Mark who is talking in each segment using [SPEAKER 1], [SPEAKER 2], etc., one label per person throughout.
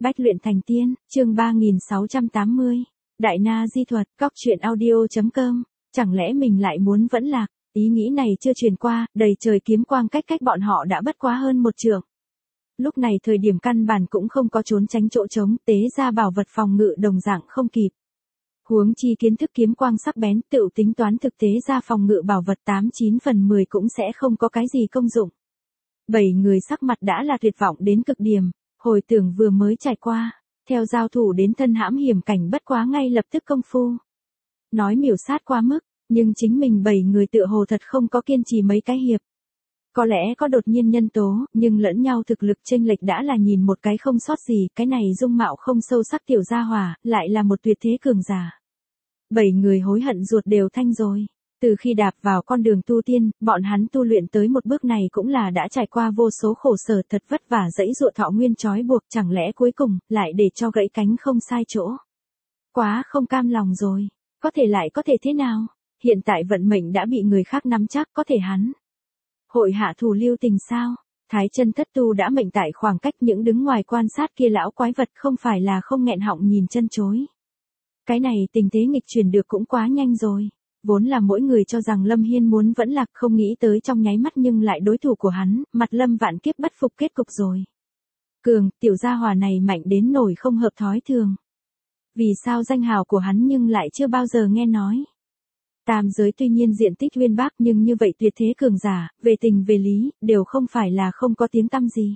[SPEAKER 1] Bách luyện thành tiên, chương 3680. Đại Na di thuật, Cóc truyện audio.com. Chẳng lẽ mình lại muốn vẫn lạc? Ý nghĩ này chưa truyền qua, đầy trời kiếm quang cách bọn họ đã bất quá hơn một trượng. Lúc này thời điểm căn bản cũng không có trốn tránh chỗ trống, tế ra bảo vật phòng ngự đồng dạng không kịp. Huống chi kiến thức kiếm quang sắc bén, tự tính toán thực tế ra phòng ngự bảo vật 89 phần 10 cũng sẽ không có cái gì công dụng. 7 người sắc mặt đã là tuyệt vọng đến cực điểm, hồi tưởng vừa mới trải qua, theo giao thủ đến thân hãm hiểm cảnh bất quá ngay lập tức công phu. Nói miểu sát quá mức, nhưng chính mình 7 người tựa hồ thật không có kiên trì mấy cái hiệp. Có lẽ có đột nhiên nhân tố, nhưng lẫn nhau thực lực chênh lệch đã là nhìn một cái không sót gì, cái này dung mạo không sâu sắc tiểu gia hỏa, lại là một tuyệt thế cường giả. 7 người hối hận ruột đều thanh rồi. Từ khi đạp vào con đường tu tiên, bọn hắn tu luyện tới một bước này cũng là đã trải qua vô số khổ sở thật vất vả dẫy dụa thọ nguyên trói buộc, chẳng lẽ cuối cùng, lại để cho gãy cánh không sai chỗ. Quá không cam lòng rồi, có thể thế nào, hiện tại vận mệnh đã bị người khác nắm chắc, có thể hắn hội hạ thủ lưu tình sao? Thái chân thất tu đã mệnh tại khoảng cách những đứng ngoài quan sát kia lão quái vật không phải là không nghẹn họng nhìn chân chối. Cái này tình thế nghịch chuyển được cũng quá nhanh rồi. Vốn là mỗi người cho rằng Lâm Hiên muốn vẫn lạc, không nghĩ tới trong nháy mắt nhưng lại đối thủ của hắn, mặt Lâm vạn kiếp bất phục kết cục rồi. Cường, tiểu gia hỏa này mạnh đến nổi không hợp thói thường. Vì sao danh hào của hắn nhưng lại chưa bao giờ nghe nói. Tam giới tuy nhiên diện tích uyên bác nhưng như vậy tuyệt thế cường giả, về tình về lý, đều không phải là không có tiếng tăm gì.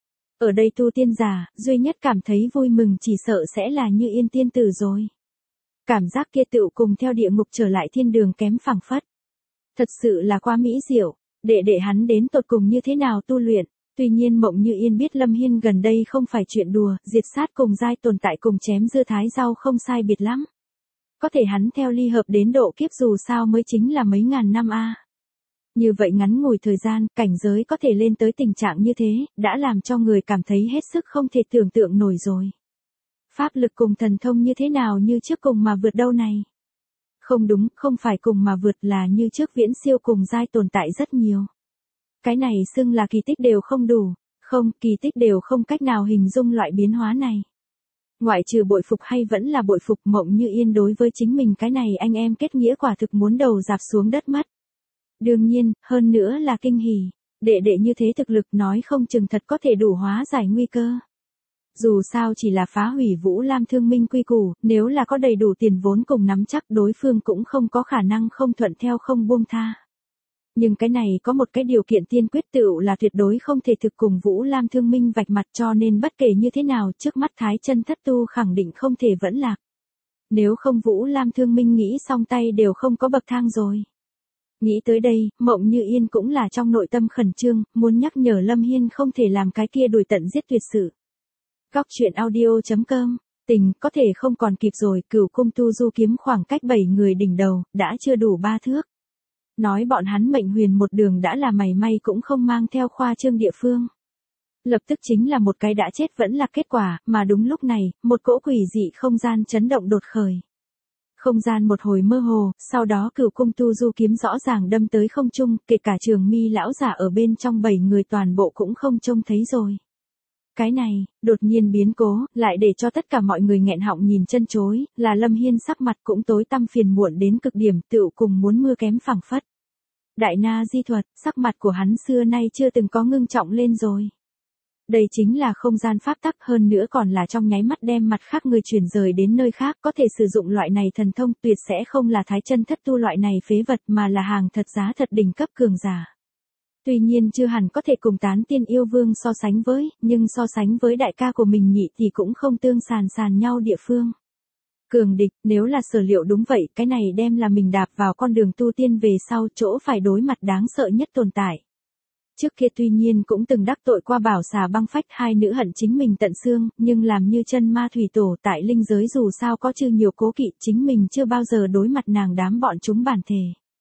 [SPEAKER 1] Ở đây tu tiên giả, duy nhất cảm thấy vui mừng chỉ sợ sẽ là Như Yên tiên tử rồi. Cảm giác kia tựu cùng theo địa ngục trở lại thiên đường kém phảng phất. Thật sự là quá mỹ diệu, để hắn đến tột cùng như thế nào tu luyện. Tuy nhiên Mộng Như Yên biết Lâm Hiên gần đây không phải chuyện đùa, diệt sát cùng giai tồn tại cùng chém dưa thái rau không sai biệt lắm. Có thể hắn theo ly hợp đến độ kiếp dù sao mới chính là mấy ngàn năm a. Như vậy ngắn ngủi thời gian, cảnh giới có thể lên tới tình trạng như thế, đã làm cho người cảm thấy hết sức không thể tưởng tượng nổi rồi. Pháp lực cùng thần thông như thế nào như trước cùng mà vượt đâu này? Không đúng, không phải cùng mà vượt là như trước viễn siêu cùng giai tồn tại rất nhiều. Cái này xưng là kỳ tích đều không đủ, không, kỳ tích đều không cách nào hình dung loại biến hóa này. Ngoại trừ bội phục hay vẫn là bội phục Mộng Như Yên đối với chính mình cái này anh em kết nghĩa quả thực muốn đầu dạp xuống đất mất. Đương nhiên, hơn nữa là kinh hỉ, đệ như thế thực lực nói không chừng thật có thể đủ hóa giải nguy cơ. Dù sao chỉ là phá hủy Vũ Lam Thương Minh quy củ, nếu là có đầy đủ tiền vốn cùng nắm chắc đối phương cũng không có khả năng không thuận theo không buông tha. Nhưng cái này có một cái điều kiện tiên quyết tựu là tuyệt đối không thể thực cùng Vũ Lam Thương Minh vạch mặt, cho nên bất kể như thế nào trước mắt Thái chân thất tu khẳng định không thể vẫn lạc. Nếu không Vũ Lam Thương Minh nghĩ xong tay đều không có bậc thang rồi. Nghĩ tới đây, Mộng Như Yên cũng là trong nội tâm khẩn trương, muốn nhắc nhở Lâm Hiên không thể làm cái kia đuổi tận giết tuyệt sự. Cóc truyện audio.com. Tình có thể không còn kịp rồi, Cửu Cung tu du kiếm khoảng cách 7 người đỉnh đầu, đã chưa đủ 3 thước. Nói bọn hắn mệnh huyền một đường đã là mảy may cũng không mang theo khoa trương địa phương. Lập tức chính là một cái đã chết vẫn là kết quả, mà đúng lúc này, một cỗ quỷ dị không gian chấn động đột khởi. Không gian một hồi mơ hồ, sau đó Cửu Cung tu du kiếm rõ ràng đâm tới không trung, kể cả Trường Mi lão giả ở bên trong 7 người toàn bộ cũng không trông thấy rồi. Cái này, đột nhiên biến cố, lại để cho tất cả mọi người nghẹn họng nhìn chân chối, là Lâm Hiên sắc mặt cũng tối tăm phiền muộn đến cực điểm, tựu cùng muốn mưa kém phảng phất. Đại Na di thuật, sắc mặt của hắn xưa nay chưa từng có ngưng trọng lên rồi. Đây chính là không gian pháp tắc, hơn nữa còn là trong nháy mắt đem mặt khác người chuyển rời đến nơi khác, có thể sử dụng loại này thần thông tuyệt sẽ không là Thái chân thất tu loại này phế vật mà là hàng thật giá thật đỉnh cấp cường giả. Tuy nhiên chưa hẳn có thể cùng Tán Tiên Yêu Vương so sánh với, nhưng so sánh với đại ca của mình nhị thì cũng không tương sàn nhau địa phương. Cường địch, nếu là sở liệu đúng vậy, cái này đem là mình đạp vào con đường tu tiên về sau chỗ phải đối mặt đáng sợ nhất tồn tại. Trước kia tuy nhiên cũng từng đắc tội qua Bảo Xà Băng Phách, hai nữ hận chính mình tận xương, nhưng làm như chân ma thủy tổ tại linh giới dù sao có chưa nhiều cố kỵ, chính mình chưa bao giờ đối mặt nàng đám bọn chúng bản thể.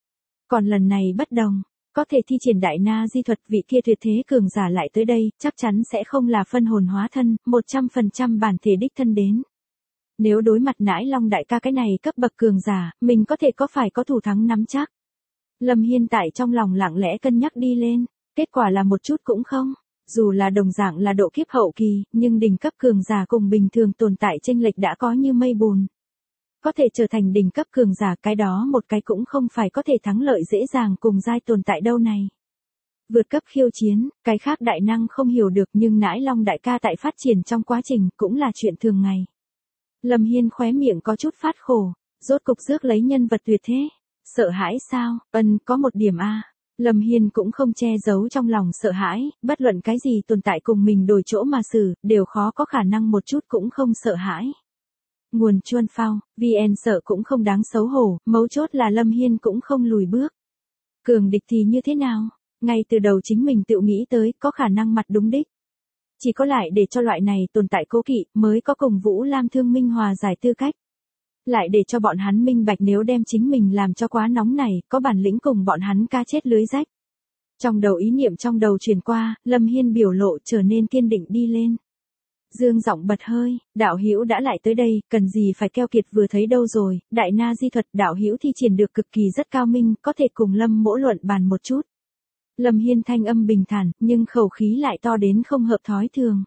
[SPEAKER 1] Còn lần này bất đồng. Có thể thi triển Đại Na di thuật, vị kia tuyệt thế cường giả lại tới đây, chắc chắn sẽ không là phân hồn hóa thân, 100% bản thể đích thân đến. Nếu đối mặt Nãi Long đại ca cái này cấp bậc cường giả, mình có thể có phải có thủ thắng nắm chắc. Lâm Hiên tại trong lòng lặng lẽ cân nhắc đi lên, kết quả là một chút cũng không. Dù là đồng dạng là độ kiếp hậu kỳ, nhưng đỉnh cấp cường giả cùng bình thường tồn tại chênh lệch đã có như mây bùn. Có thể trở thành đỉnh cấp cường giả cái đó một cái cũng không phải có thể thắng lợi dễ dàng cùng giai tồn tại đâu này. Vượt cấp khiêu chiến, cái khác đại năng không hiểu được nhưng nãi long đại ca tại phát triển trong quá trình cũng là chuyện thường ngày. Lâm Hiên khóe miệng có chút phát khổ, rốt cục rước lấy nhân vật tuyệt thế. Sợ hãi sao? Có một điểm a. Lâm Hiên cũng không che giấu trong lòng sợ hãi, bất luận cái gì tồn tại cùng mình đổi chỗ mà xử, đều khó có khả năng một chút cũng không sợ hãi. Nguồn Chuan Phao, VN sợ cũng không đáng xấu hổ, mấu chốt là Lâm Hiên cũng không lùi bước. Cường địch thì như thế nào? Ngay từ đầu chính mình tự nghĩ tới có khả năng mặt đúng đích. Chỉ có lại để cho loại này tồn tại cố kỵ mới có cùng Vũ Lam Thương Minh hòa giải tư cách. Lại để cho bọn hắn minh bạch nếu đem chính mình làm cho quá nóng này, có bản lĩnh cùng bọn hắn ca chết lưới rách. Trong đầu ý niệm trong đầu truyền qua, Lâm Hiên biểu lộ trở nên kiên định đi lên. Dương giọng bật hơi, đạo hữu đã lại tới đây, cần gì phải keo kiệt vừa thấy đâu rồi, đại na di thuật đạo hữu thi triển được cực kỳ rất cao minh, có thể cùng Lâm mỗ luận bàn một chút. Lâm Hiên thanh âm bình thản, nhưng khẩu khí lại to đến không hợp thói thường.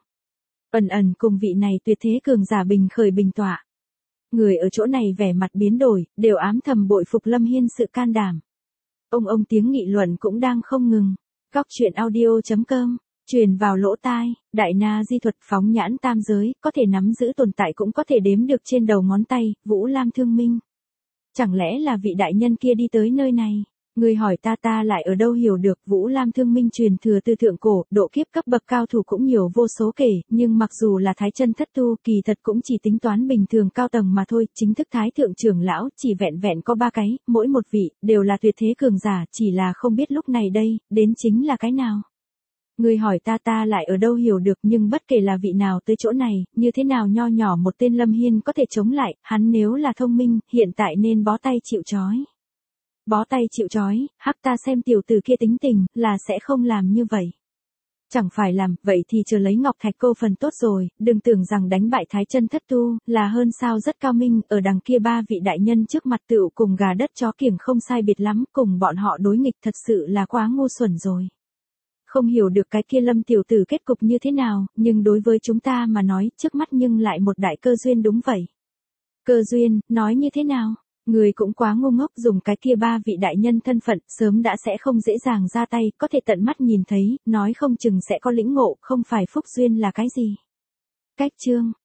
[SPEAKER 1] Cùng vị này tuyệt thế cường giả bình khởi bình tọa. Người ở chỗ này vẻ mặt biến đổi, đều ám thầm bội phục Lâm Hiên sự can đảm. Ông tiếng nghị luận cũng đang không ngừng. Góc truyện audio.com, truyền vào lỗ tai, đại na di thuật phóng nhãn tam giới, có thể nắm giữ tồn tại cũng có thể đếm được trên đầu ngón tay, Vũ Lam Thương Minh. Chẳng lẽ là vị đại nhân kia đi tới nơi này? Người hỏi ta lại ở đâu hiểu được Vũ Lam Thương Minh truyền thừa từ thượng cổ, độ kiếp cấp bậc cao thủ cũng nhiều vô số kể, nhưng mặc dù là thái chân thất tu, kỳ thật cũng chỉ tính toán bình thường cao tầng mà thôi, chính thức thái thượng trưởng lão chỉ vẹn vẹn có 3 cái, mỗi một vị đều là tuyệt thế cường giả, chỉ là không biết lúc này đây, đến chính là cái nào. Người hỏi ta lại ở đâu hiểu được, nhưng bất kể là vị nào tới chỗ này, như thế nào nho nhỏ một tên Lâm Hiên có thể chống lại, hắn nếu là thông minh, hiện tại nên bó tay chịu trói. Bó tay chịu trói, hắc ta xem tiểu tử kia tính tình, là sẽ không làm như vậy. Chẳng phải làm, vậy thì chờ lấy ngọc thạch cô phần tốt rồi, đừng tưởng rằng đánh bại thái chân thất tu, là hơn sao rất cao minh, ở đằng kia 3 vị đại nhân trước mặt tựu cùng gà đất chó kiểng không sai biệt lắm, cùng bọn họ đối nghịch thật sự là quá ngu xuẩn rồi. Không hiểu được cái kia Lâm tiểu tử kết cục như thế nào, nhưng đối với chúng ta mà nói, trước mắt nhưng lại một đại cơ duyên đúng vậy. Cơ duyên, nói như thế nào? Người cũng quá ngu ngốc, dùng cái kia 3 vị đại nhân thân phận, sớm đã sẽ không dễ dàng ra tay, có thể tận mắt nhìn thấy, nói không chừng sẽ có lĩnh ngộ, không phải phúc duyên là cái gì. Cách chương